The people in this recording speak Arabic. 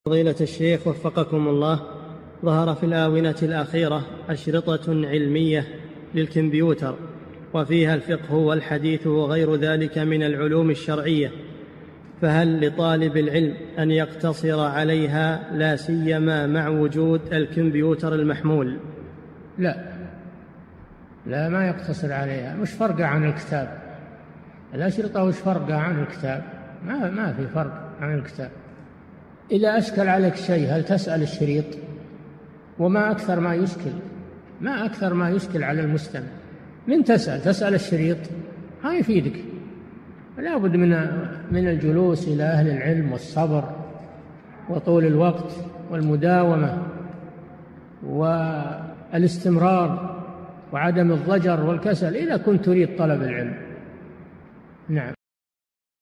فضيلة الشيخ وفقكم الله، ظهر في الآونة الأخيرة أشرطة علمية للكمبيوتر وفيها الفقه والحديث وغير ذلك من العلوم الشرعية، فهل لطالب العلم أن يقتصر عليها لا سيما مع وجود الكمبيوتر المحمول؟ لا ما يقتصر عليها. مش فرقة عن الكتاب الأشرطة، وش فرقة عن الكتاب؟ ما في فرق عن الكتاب. إذا أشكل عليك شيء هل تسأل الشريط؟ وما أكثر ما يشكل على المستمع من تسأل الشريط، ها يفيدك. لا بد من الجلوس إلى أهل العلم والصبر وطول الوقت والمداومة والاستمرار وعدم الضجر والكسل إذا كنت تريد طلب العلم. نعم.